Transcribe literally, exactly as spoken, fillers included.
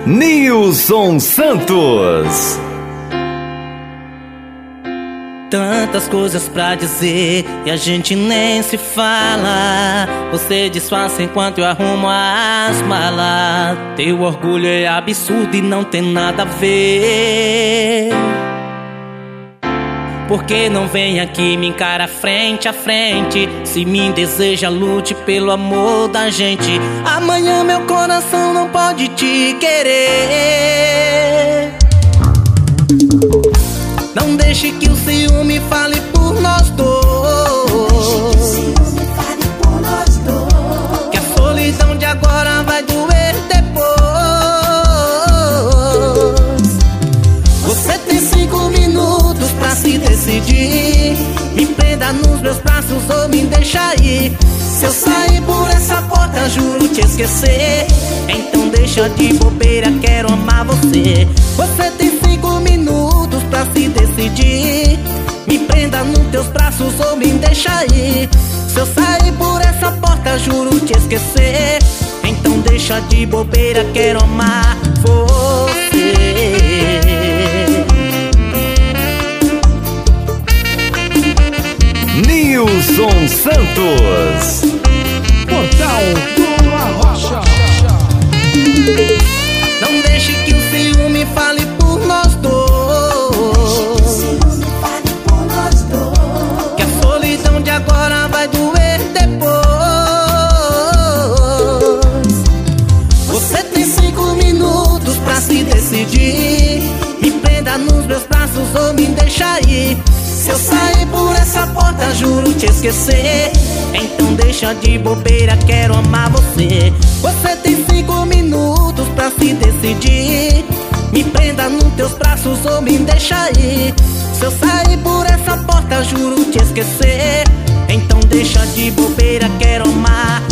Nilson Santos. Tantas coisas pra dizer e a gente nem se fala. Você disfarça enquanto eu arrumo as malas. Teu orgulho é absurdo e não tem nada a ver. Por que não vem aqui me encara frente a frente? Se me deseja, lute pelo amor da gente. Amanhã meu coração não pode te querer. Não deixe que o ciúme fale por nós dois. Que a solidão de agora vai doer depois. Você tem cinco minutos pra se decidir. Me prenda nos meus braços ou me deixa ir. Se eu sair por essa porta, juro te esquecer. Então deixa de bobeira, quero amar você. Você tem cinco minutos pra se decidir. Me prenda nos teus braços ou me deixa ir. Se eu sair por essa porta, juro te esquecer. Então deixa de bobeira, quero amar você. Nilson Santos. Portal do Arrocha. Não deixe que o ciúme fale por nós dois. Que a solidão de agora vai doer depois. Você tem cinco minutos pra se decidir. Me prenda nos meus braços ou me deixa ir. Se eu sair por essa porta, juro te esquecer. Então deixa de bobeira, quero amar você. Você tem cinco minutos pra se decidir. Me prenda nos teus braços ou me deixa ir. Se eu sair por essa porta, juro te esquecer. Então deixa de bobeira, quero amar